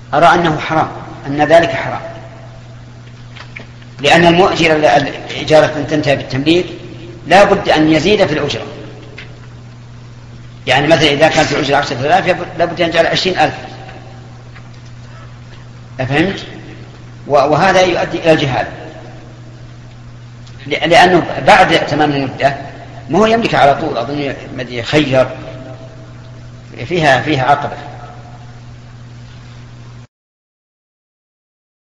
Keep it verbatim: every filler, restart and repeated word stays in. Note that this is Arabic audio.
أرى أنه حرام، أن ذلك حرام، لأن المؤجر الإجارة تنتهي بالتمليك لا بد أن يزيد في الأجرة. يعني مثلا إذا كانت الأجرة عشرة آلاف لا بد أن يجعل عشرين ألف. أفهمت؟ وهذا يؤدي إلى الجهالة، لأنه بعد تمام المدة ما هو يملك على طول، أظن يخير، فيها فيها عقبة.